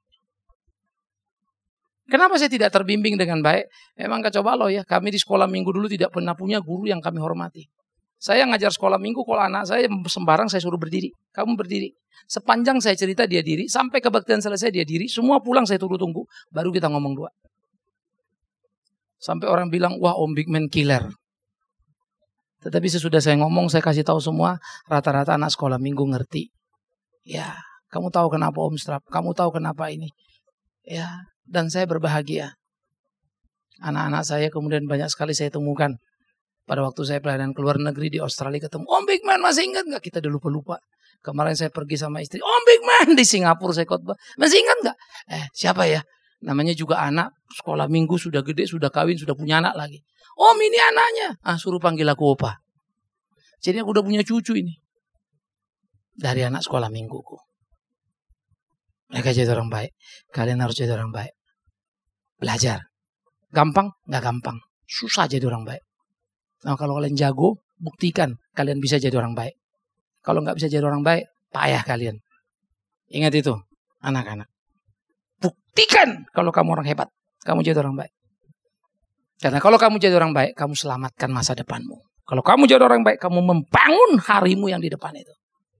Speaker 1: Kenapa saya tidak terbimbing dengan baik? Emang kacau balau ya. Kami di sekolah minggu dulu tidak pernah punya guru yang kami hormati. Saya ngajar sekolah minggu, kalau anak saya sembarang saya suruh berdiri. Kamu berdiri. Sepanjang saya cerita dia diri, sampai kebaktian selesai dia diri, semua pulang saya tunggu tunggu, baru kita ngomong dua. Sampai orang bilang, wah Om Big Man killer. Tetapi sesudah saya ngomong, saya kasih tahu semua, rata-rata anak sekolah minggu ngerti. Ya, kamu tahu kenapa Om Strap, kamu tahu kenapa ini. Ya, dan saya berbahagia. Anak-anak saya kemudian banyak sekali saya temukan. Pada waktu saya pelayanan ke luar negeri di Australia ketemu, Om Big Man masih ingat nggak? Kita udah lupa-lupa. Kemarin saya pergi sama istri, Om Big Man di Singapura saya khotbah. Masih ingat nggak? Eh, siapa ya? Namanya juga anak, sekolah minggu sudah gede, sudah kawin, sudah punya anak lagi. Om ini anaknya. Ah, suruh panggil aku opa. Jadi aku udah punya cucu ini. Dari anak sekolah mingguku. Mereka jadi orang baik. Kalian harus jadi orang baik. Belajar. Gampang? Nggak gampang. Susah jadi orang baik. Nah kalau kalian jago, buktikan kalian bisa jadi orang baik. Kalau nggak bisa jadi orang baik, payah kalian. Ingat itu, anak-anak. Buktikan kalau kamu orang hebat. Kamu jadi orang baik. Karena kalau kamu jadi orang baik, kamu selamatkan masa depanmu. Kalau kamu jadi orang baik, kamu membangun harimu yang di depan itu.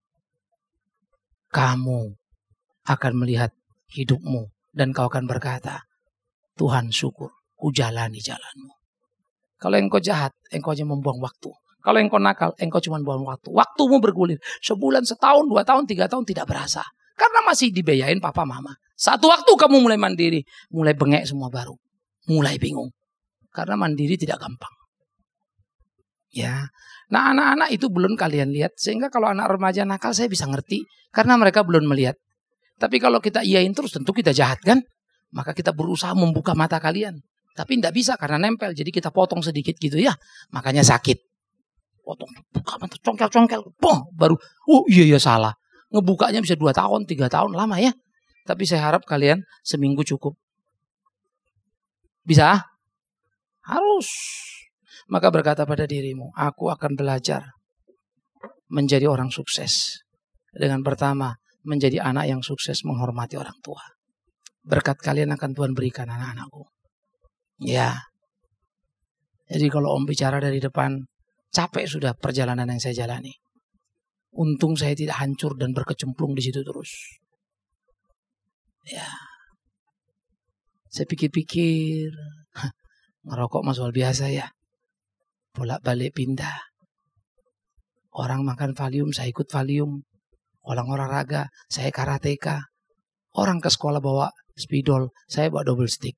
Speaker 1: Kamu akan melihat hidupmu. Dan kau akan berkata, Tuhan syukur, ku jalani jalanmu. Kalau engkau jahat, engkau hanya membuang waktu. Kalau engkau nakal, engkau cuma buang waktu. Waktumu bergulir. Sebulan, setahun, dua tahun, tiga tahun tidak berasa. Karena masih dibiayain papa mama. Satu waktu kamu mulai mandiri. Mulai bengek semua baru. Mulai bingung. Karena mandiri tidak gampang. Ya. Nah anak-anak itu belum kalian lihat. Sehingga kalau anak remaja nakal saya bisa ngerti. Karena mereka belum melihat. Tapi kalau kita iyain terus tentu kita jahat kan. Maka kita berusaha membuka mata kalian. Tapi tidak bisa karena nempel. Jadi kita potong sedikit gitu ya. Makanya sakit. Potong. Buka mata congkel-congkel. Boh, baru. Oh iya iya salah. Ngebukanya bisa dua tahun, tiga tahun. Lama ya. Tapi saya harap kalian seminggu cukup. Bisa? Harus. Maka berkata pada dirimu. Aku akan belajar. Menjadi orang sukses. Dengan pertama. Menjadi anak yang sukses menghormati orang tua. Berkat kalian akan Tuhan berikan anak-anakku. Ya. Jadi kalau Om bicara dari depan, capek sudah perjalanan yang saya jalani. Untung saya tidak hancur dan berkecemplung di situ terus. Ya. Saya pikir-pikir, ngerokok mah soal biasa ya. Bolak-balik pindah. Orang makan Valium, saya ikut Valium. Orang olahraga, saya karateka. Orang ke sekolah bawa spidol, saya bawa double stick.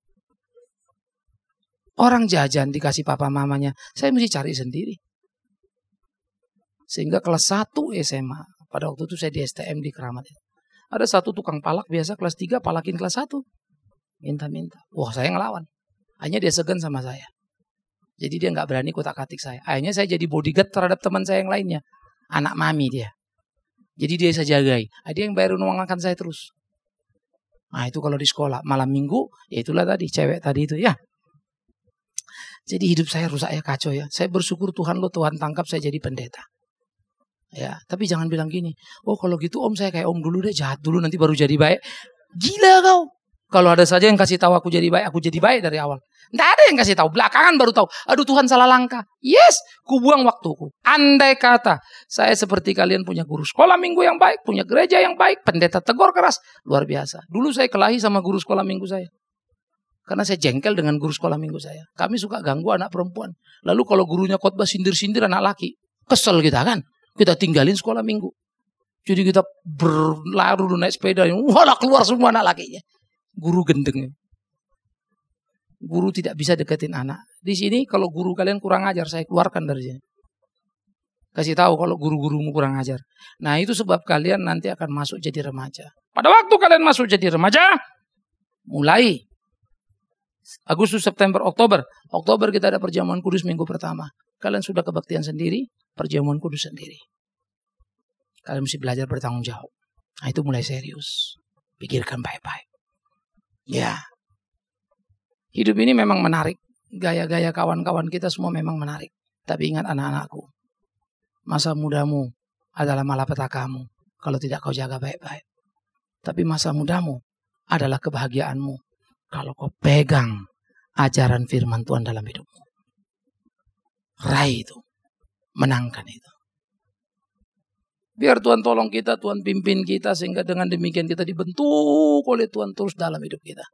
Speaker 1: Orang jajan dikasih papa mamanya, saya mesti cari sendiri. Sehingga kelas satu S M A, pada waktu itu saya di S T M di Keramat. Ada satu tukang palak biasa kelas tiga palakin kelas satu. Minta-minta. Wah saya ngelawan. Akhirnya dia segan sama saya. Jadi dia gak berani kotak-katik saya. Akhirnya saya jadi bodyguard terhadap teman saya yang lainnya. Anak mami dia. Jadi dia saya jagai. Dia yang bayar uang makan saya terus. Nah itu kalau di sekolah. Malam minggu, ya itulah tadi. Cewek tadi itu ya. Jadi hidup saya rusak ya, kacau ya. Saya bersyukur Tuhan lo, Tuhan tangkap saya jadi pendeta. Ya, tapi jangan bilang gini. Oh kalau gitu Om saya kayak Om dulu deh. Jahat dulu nanti baru jadi baik. Gila kau. Kalau ada saja yang kasih tahu aku jadi baik. Aku jadi baik dari awal. Nggak ada yang kasih tahu. Belakangan baru tahu. Aduh Tuhan salah langkah. Yes. Ku buang waktuku. Andai kata. Saya seperti kalian punya guru sekolah minggu yang baik. Punya gereja yang baik. Pendeta tegur keras. Luar biasa. Dulu saya kelahi sama guru sekolah minggu saya. Karena saya jengkel dengan guru sekolah minggu saya. Kami suka ganggu anak perempuan. Lalu kalau gurunya khotbah sindir-sindir anak laki, kesel kita kan. Kita tinggalin sekolah minggu. Jadi kita berlaru naik sepeda, walah keluar semua anak lakinya. Guru gendeng. Guru tidak bisa deketin anak. Di sini kalau guru kalian kurang ajar, saya keluarkan dari sini. Kasih tahu kalau guru-gurumu kurang ajar. Nah itu sebab kalian nanti akan masuk jadi remaja. Pada waktu kalian masuk jadi remaja, mulai Agustus, September, Oktober. Oktober kita ada perjamuan kudus minggu pertama. Kalian sudah kebaktian sendiri, perjamuan kudus sendiri. Kalian mesti belajar bertanggung jawab. Nah itu mulai serius. Pikirkan baik-baik. Ya. Hidup ini memang menarik. Gaya-gaya kawan-kawan kita semua memang menarik. Tapi ingat anak-anakku. Masa mudamu adalah malapetakamu. Kalau tidak kau jaga baik-baik. Tapi masa mudamu adalah kebahagiaanmu. Kalau kau pegang ajaran firman Tuhan dalam hidupmu. Raih itu. Menangkan itu. Biar Tuhan tolong kita, Tuhan pimpin kita. Sehingga dengan demikian kita dibentuk oleh Tuhan terus dalam hidup kita.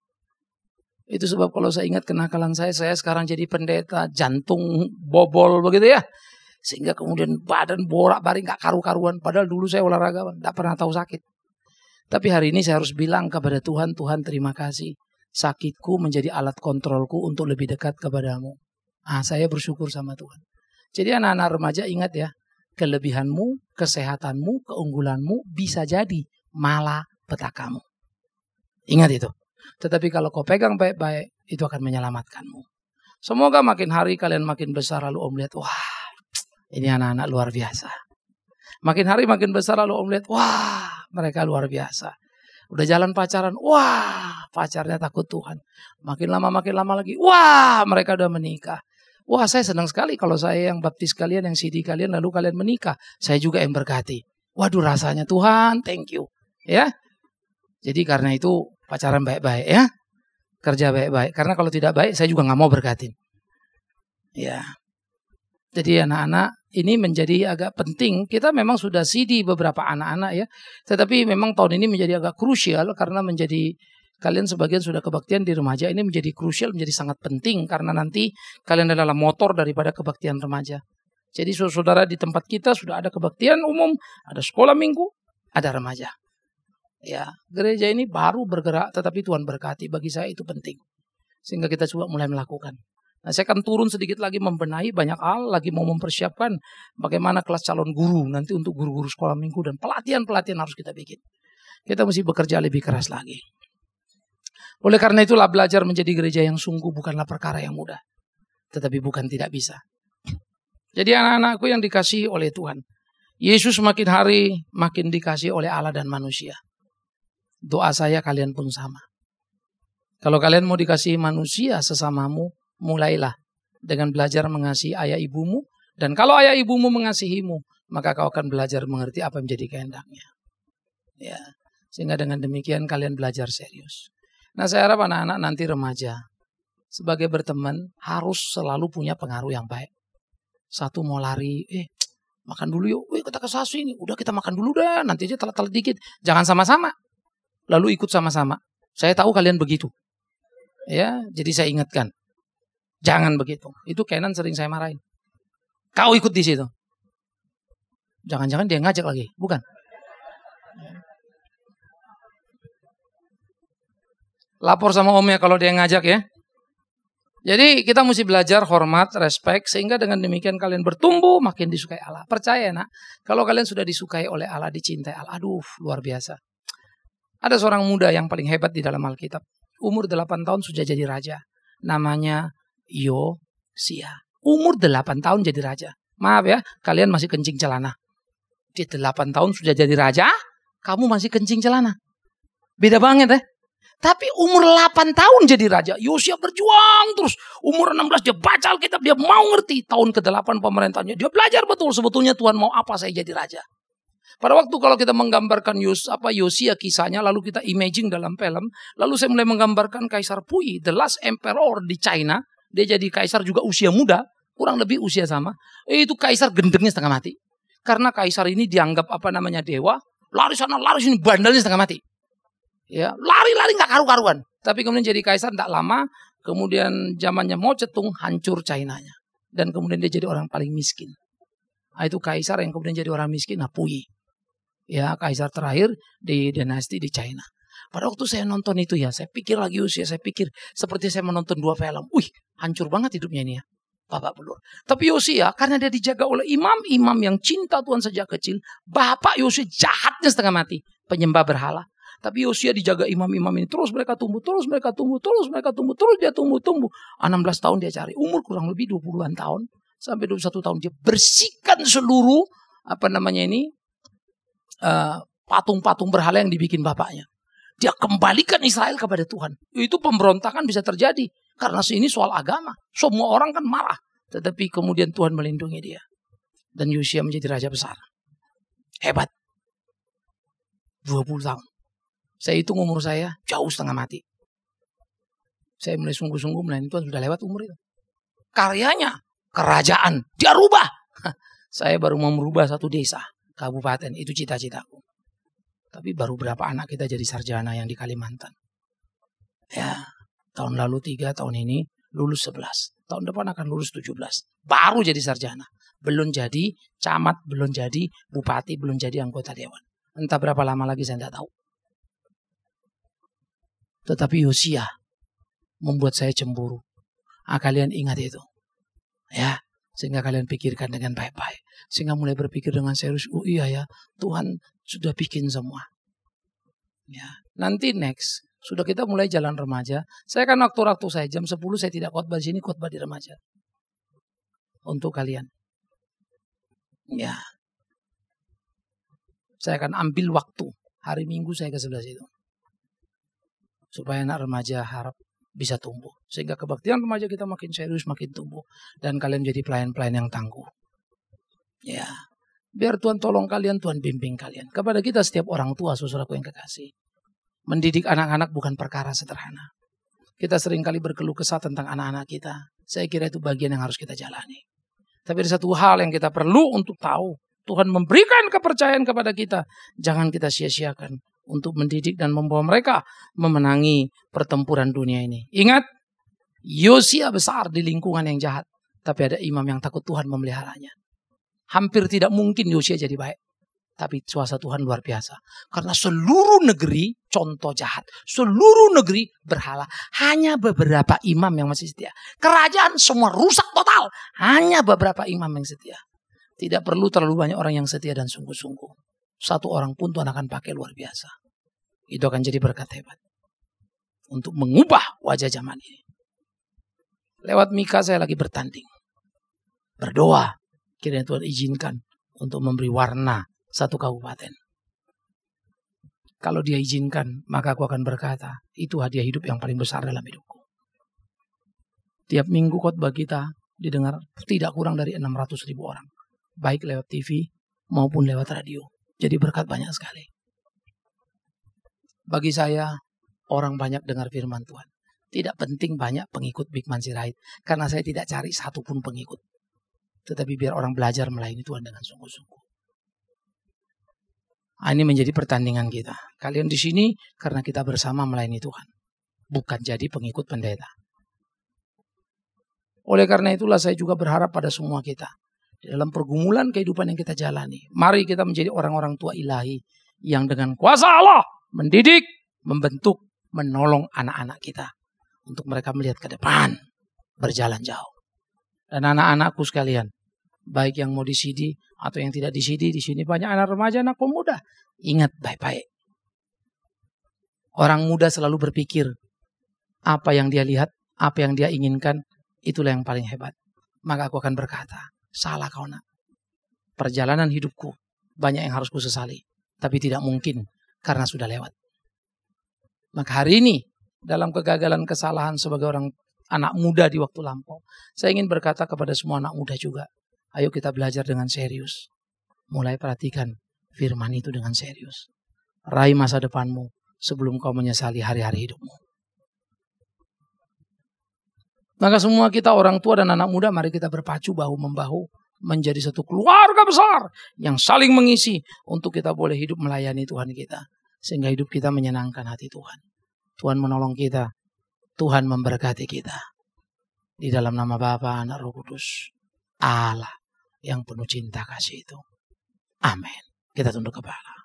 Speaker 1: Itu sebab kalau saya ingat kenakalan saya. Saya sekarang jadi pendeta. Jantung bobol begitu ya. Sehingga kemudian badan borak-barik gak karu-karuan. Padahal dulu saya olahragawan. Gak pernah tahu sakit. Tapi hari ini saya harus bilang kepada Tuhan. Tuhan terima kasih. Sakitku menjadi alat kontrolku untuk lebih dekat kepadamu. Ah, saya bersyukur sama Tuhan. Jadi anak-anak remaja ingat ya. Kelebihanmu, kesehatanmu, keunggulanmu bisa jadi malapetakamu. Ingat itu. Tetapi kalau kau pegang baik-baik, itu akan menyelamatkanmu. Semoga makin hari kalian makin besar lalu om lihat, wah ini anak-anak luar biasa. Makin hari makin besar lalu om lihat, wah mereka luar biasa. Udah jalan pacaran, wah pacarnya takut Tuhan. Makin lama makin lama lagi, wah mereka udah menikah. Wah saya senang sekali kalau saya yang baptis kalian, yang C D kalian, lalu kalian menikah. Saya juga yang berkati. Waduh rasanya Tuhan, thank you. Ya, jadi karena itu pacaran baik-baik ya. Kerja baik-baik. Karena kalau tidak baik saya juga gak mau berkatin. Ya. Jadi anak-anak ini menjadi agak penting. Kita memang sudah C D beberapa anak-anak ya. Tetapi memang tahun ini menjadi agak krusial. Karena menjadi kalian sebagian sudah kebaktian di remaja. Ini menjadi krusial, menjadi sangat penting. Karena nanti kalian adalah motor daripada kebaktian remaja. Jadi saudara di tempat kita sudah ada kebaktian umum. Ada sekolah minggu. Ada remaja. Ya, gereja ini baru bergerak. Tetapi Tuhan berkati. Bagi saya itu penting. Sehingga kita coba mulai melakukan. Nah, saya akan turun sedikit lagi membenahi banyak hal, lagi mau mempersiapkan bagaimana kelas calon guru nanti untuk guru-guru sekolah minggu dan pelatihan-pelatihan harus kita bikin. Kita mesti bekerja lebih keras lagi. Oleh karena itulah belajar menjadi gereja yang sungguh bukanlah perkara yang mudah, tetapi bukan tidak bisa. Jadi anak-anakku yang dikasihi oleh Tuhan, Yesus makin hari makin dikasihi oleh Allah dan manusia. Doa saya kalian pun sama. Kalau kalian mau dikasihi manusia sesamamu, mulailah dengan belajar mengasihi ayah ibumu. Dan kalau ayah ibumu mengasihimu, maka kau akan belajar mengerti apa yang menjadi kehendaknya. Ya, sehingga dengan demikian kalian belajar serius. Nah saya harap anak-anak nanti remaja, sebagai berteman harus selalu punya pengaruh yang baik. Satu mau lari, eh makan dulu yuk, eh kita ke Sasu ini, udah kita makan dulu dah, nanti aja telat-telat dikit. Jangan sama-sama, lalu ikut sama-sama. Saya tahu kalian begitu. Ya, jadi saya ingatkan. Jangan begitu. Itu Kenan sering saya marahin. Kau ikut di situ. Jangan-jangan dia ngajak lagi. Bukan. Lapor sama omnya kalau dia ngajak ya. Jadi kita mesti belajar hormat, respect. Sehingga dengan demikian kalian bertumbuh makin disukai Allah. Percaya nak. Kalau kalian sudah disukai oleh Allah, dicintai Allah. Aduh luar biasa. Ada seorang muda yang paling hebat di dalam Alkitab. Umur delapan tahun sudah jadi raja. Namanya Yosia. Umur delapan tahun jadi raja. Maaf ya, kalian masih kencing celana. Dia delapan tahun sudah jadi raja, kamu masih kencing celana. Beda banget ya. Tapi umur delapan tahun jadi raja. Yosia berjuang terus. Umur enam belas dia baca Alkitab, dia mau ngerti. Tahun ke delapan pemerintahnya, dia belajar betul sebetulnya Tuhan mau apa saya jadi raja. Pada waktu kalau kita menggambarkan Yos, apa Yosia kisahnya, lalu kita imaging dalam film, lalu saya mulai menggambarkan Kaisar Puyi, the last emperor di China. Dia jadi kaisar juga usia muda, kurang lebih usia sama. Eh, itu kaisar gendengnya setengah mati. Karena kaisar ini dianggap apa namanya dewa, lari sana lari sini, bandalnya setengah mati. Ya, lari-lari nggak karu-karuan. Tapi kemudian jadi kaisar tidak lama, kemudian zamannya Mao Zedong hancur China-nya. Dan kemudian dia jadi orang paling miskin. Nah, itu kaisar yang kemudian jadi orang miskin, nah Puyi. Ya, kaisar terakhir di dinasti di China. Pada waktu saya nonton itu ya, saya pikir lagi usia, saya pikir seperti saya menonton dua film. Wih, hancur banget hidupnya ini ya. Bapak belur. Tapi Yosia, karena dia dijaga oleh imam-imam yang cinta Tuhan sejak kecil, Bapak Yosia jahatnya setengah mati, penyembah berhala. Tapi Yosia dijaga imam-imam ini. Terus mereka tumbuh, terus mereka tumbuh, terus mereka tumbuh, terus dia tumbuh-tumbuh. enam belas tahun dia cari. Umur kurang lebih dua puluhan tahun. Sampai dua puluh satu tahun dia bersihkan seluruh, apa namanya ini, uh, patung-patung berhala yang dibikin bapaknya. Dia kembalikan Israel kepada Tuhan. Itu pemberontakan bisa terjadi. Karena ini soal agama. Semua orang kan marah. Tetapi kemudian Tuhan melindungi dia. Dan Yosia menjadi raja besar. Hebat. dua puluh tahun. Saya hitung umur saya jauh setengah mati. Saya mulai sungguh-sungguh melayani Tuhan sudah lewat umur itu. Karyanya, kerajaan, dia rubah. Saya baru mau merubah satu desa, kabupaten, itu cita-citaku. Tapi baru berapa anak kita jadi sarjana yang di Kalimantan. Ya, tahun lalu tiga, tahun ini lulus sebelas. Tahun depan akan lulus tujuh belas. Baru jadi sarjana. Belum jadi camat, belum jadi bupati, belum jadi anggota dewan. Entah berapa lama lagi saya tidak tahu. Tetapi Yosia membuat saya cemburu. Ah, kalian ingat itu. Ya, sehingga kalian pikirkan dengan baik-baik. Sehingga mulai berpikir dengan serius. Oh iya ya, Tuhan sudah bikin semua. Ya, nanti next. Sudah kita mulai jalan remaja. Saya kan waktu-waktu saya jam sepuluh saya tidak khotbah di sini, khotbah di remaja. Untuk kalian. Ya. Saya akan ambil waktu. Hari Minggu saya ke sebelah situ. Supaya anak remaja harap bisa tumbuh. Sehingga kebaktian remaja kita makin serius, makin tumbuh. Dan kalian menjadi pelayan-pelayan yang tangguh. Ya. Biar Tuhan tolong kalian, Tuhan bimbing kalian. Kepada kita setiap orang tua, saudaraku yang kekasih. Mendidik anak-anak bukan perkara sederhana. Kita seringkali berkeluh kesah tentang anak-anak kita. Saya kira itu bagian yang harus kita jalani. Tapi ada satu hal yang kita perlu untuk tahu. Tuhan memberikan kepercayaan kepada kita. Jangan kita sia-siakan untuk mendidik dan membawa mereka memenangi pertempuran dunia ini. Ingat, Yosia besar di lingkungan yang jahat. Tapi ada imam yang takut Tuhan memeliharanya. Hampir tidak mungkin Yosia jadi baik. Tapi kuasa Tuhan luar biasa. Karena seluruh negeri contoh jahat. Seluruh negeri berhala. Hanya beberapa imam yang masih setia. Kerajaan semua rusak total. Hanya beberapa imam yang setia. Tidak perlu terlalu banyak orang yang setia dan sungguh-sungguh. Satu orang pun Tuhan akan pakai luar biasa. Itu akan jadi berkat hebat. Untuk mengubah wajah zaman ini. Lewat Mika saya lagi bertanding. Berdoa. Kiranya Tuhan izinkan untuk memberi warna satu kabupaten. Kalau dia izinkan, maka aku akan berkata, itu hadiah hidup yang paling besar dalam hidupku. Tiap minggu khotbah kita didengar tidak kurang dari enam ratus ribu orang. Baik lewat T V maupun lewat radio. Jadi berkat banyak sekali. Bagi saya, orang banyak dengar firman Tuhan. Tidak penting banyak pengikut Bikman Sirait. Karena saya tidak cari satupun pengikut. Tetapi biar orang belajar melayani Tuhan dengan sungguh-sungguh. Ini menjadi pertandingan kita. Kalian di sini karena kita bersama melayani Tuhan. Bukan jadi pengikut pendeta. Oleh karena itulah saya juga berharap pada semua kita. Di dalam pergumulan kehidupan yang kita jalani. Mari kita menjadi orang-orang tua ilahi. Yang dengan kuasa Allah mendidik, membentuk, menolong anak-anak kita. Untuk mereka melihat ke depan. Berjalan jauh. Dan anak-anakku sekalian. Baik yang mau di C D atau yang tidak di C D. Di sini banyak anak remaja, anak pemuda. Ingat baik-baik. Orang muda selalu berpikir. Apa yang dia lihat, apa yang dia inginkan. Itulah yang paling hebat. Maka aku akan berkata. Salah kau nak. Perjalanan hidupku. Banyak yang harus kusesali. Tapi tidak mungkin. Karena sudah lewat. Maka hari ini. Dalam kegagalan kesalahan sebagai orang anak muda di waktu lampau. Saya ingin berkata kepada semua anak muda juga. Ayo kita belajar dengan serius. Mulai perhatikan firman itu dengan serius. Raih masa depanmu sebelum kau menyesali hari-hari hidupmu. Maka semua kita orang tua dan anak muda mari kita berpacu bahu-membahu. Menjadi satu keluarga besar yang saling mengisi. Untuk kita boleh hidup melayani Tuhan kita. Sehingga hidup kita menyenangkan hati Tuhan. Tuhan menolong kita. Tuhan memberkati kita. Di dalam nama Bapa, Anak, Roh Kudus. Allah yang penuh cinta kasih itu. Amin. Kita tunduk kepala.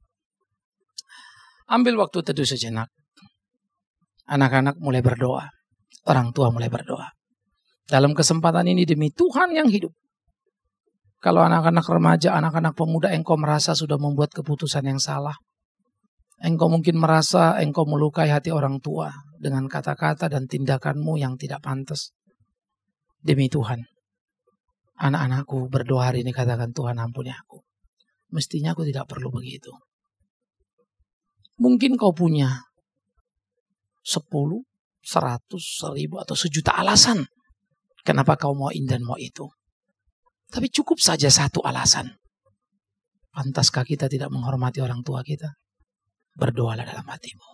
Speaker 1: Ambil waktu teduh sejenak. Anak-anak mulai berdoa. Orang tua mulai berdoa. Dalam kesempatan ini demi Tuhan yang hidup. Kalau anak-anak remaja, anak-anak pemuda, engkau merasa sudah membuat keputusan yang salah. Engkau mungkin merasa engkau melukai hati orang tua dengan kata-kata dan tindakanmu yang tidak pantas. Demi Tuhan, anak-anakku berdoa hari ini katakan, Tuhan ampuni aku. Mestinya aku tidak perlu begitu. Mungkin kau punya sepuluh, seratus, seribu atau sejuta alasan kenapa kau mau ini dan mau itu. Tapi cukup saja satu alasan. Pantaskah kita tidak menghormati orang tua kita? Berdoalah dalam hatimu.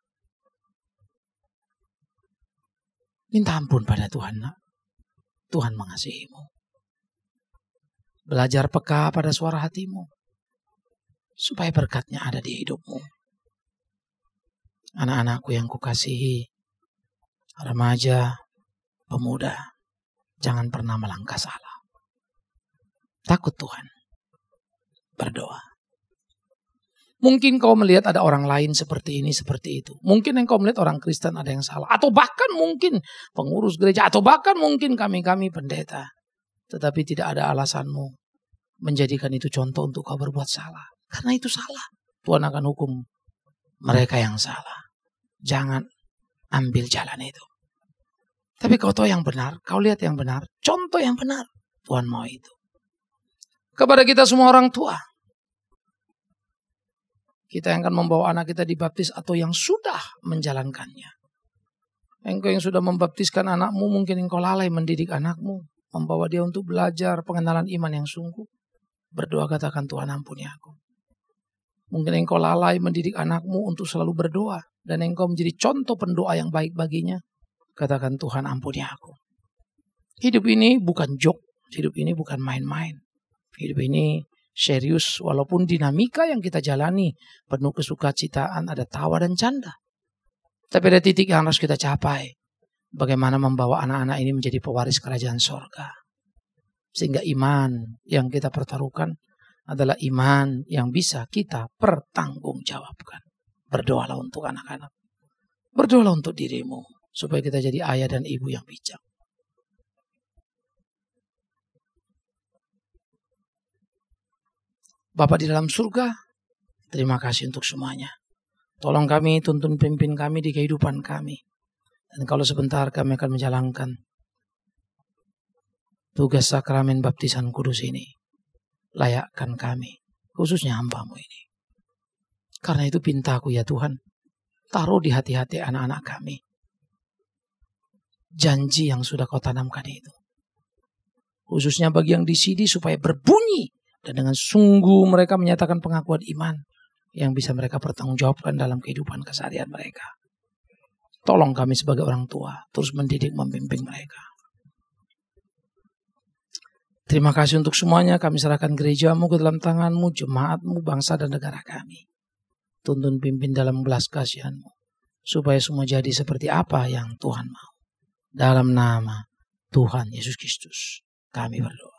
Speaker 1: Minta ampun pada Tuhan. Nak. Tuhan mengasihimu. Belajar peka pada suara hatimu. Supaya berkatnya ada di hidupmu. Anak-anakku yang kukasihi, remaja, pemuda, jangan pernah melangkah salah. Takut Tuhan. Berdoa. Mungkin kau melihat ada orang lain seperti ini, seperti itu. Mungkin engkau melihat orang Kristen ada yang salah. Atau bahkan mungkin pengurus gereja. Atau bahkan mungkin kami-kami pendeta. Tetapi tidak ada alasanmu menjadikan itu contoh untuk kau berbuat salah. Karena itu salah. Tuhan akan hukum mereka yang salah. Jangan ambil jalan itu. Tapi kau tahu yang benar. Kau lihat yang benar. Contoh yang benar. Tuhan mau itu. Kepada kita semua orang tua. Kita yang akan membawa anak kita dibaptis atau yang sudah menjalankannya. Engkau yang sudah membaptiskan anakmu, mungkin engkau lalai mendidik anakmu. Membawa dia untuk belajar pengenalan iman yang sungguh. Berdoa katakan, Tuhan ampuni aku. Mungkin engkau lalai mendidik anakmu untuk selalu berdoa. Dan engkau menjadi contoh pendoa yang baik baginya. Katakan, Tuhan ampuni aku. Hidup ini bukan joke. Hidup ini bukan main-main. Hidup ini serius, walaupun dinamika yang kita jalani penuh kesukacitaan, ada tawa dan canda. Tapi ada titik yang harus kita capai. Bagaimana membawa anak-anak ini menjadi pewaris kerajaan sorga. Sehingga iman yang kita pertaruhkan adalah iman yang bisa kita pertanggungjawabkan. Berdoalah untuk anak-anak. Berdoalah untuk dirimu. Supaya kita jadi ayah dan ibu yang bijak. Bapa di dalam surga, terima kasih untuk semuanya. Tolong kami, tuntun pimpin kami di kehidupan kami. Dan kalau sebentar kami akan menjalankan tugas sakramen baptisan kudus ini. Layakkan kami, khususnya hamba-Mu ini. Karena itu pintaku ya Tuhan, taruh di hati-hati anak-anak kami. Janji yang sudah Kau tanamkan itu. Khususnya bagi yang di sini supaya berbunyi. Dan dengan sungguh mereka menyatakan pengakuan iman yang bisa mereka pertanggungjawabkan dalam kehidupan keseharian mereka. Tolong kami sebagai orang tua terus mendidik, membimbing mereka. Terima kasih untuk semuanya. Kami serahkan gereja-Mu ke dalam tangan-Mu, jemaat-Mu, bangsa dan negara kami. Tuntun pimpin dalam belas kasihan-Mu. Supaya semua jadi seperti apa yang Tuhan mau. Dalam nama Tuhan Yesus Kristus kami berdoa.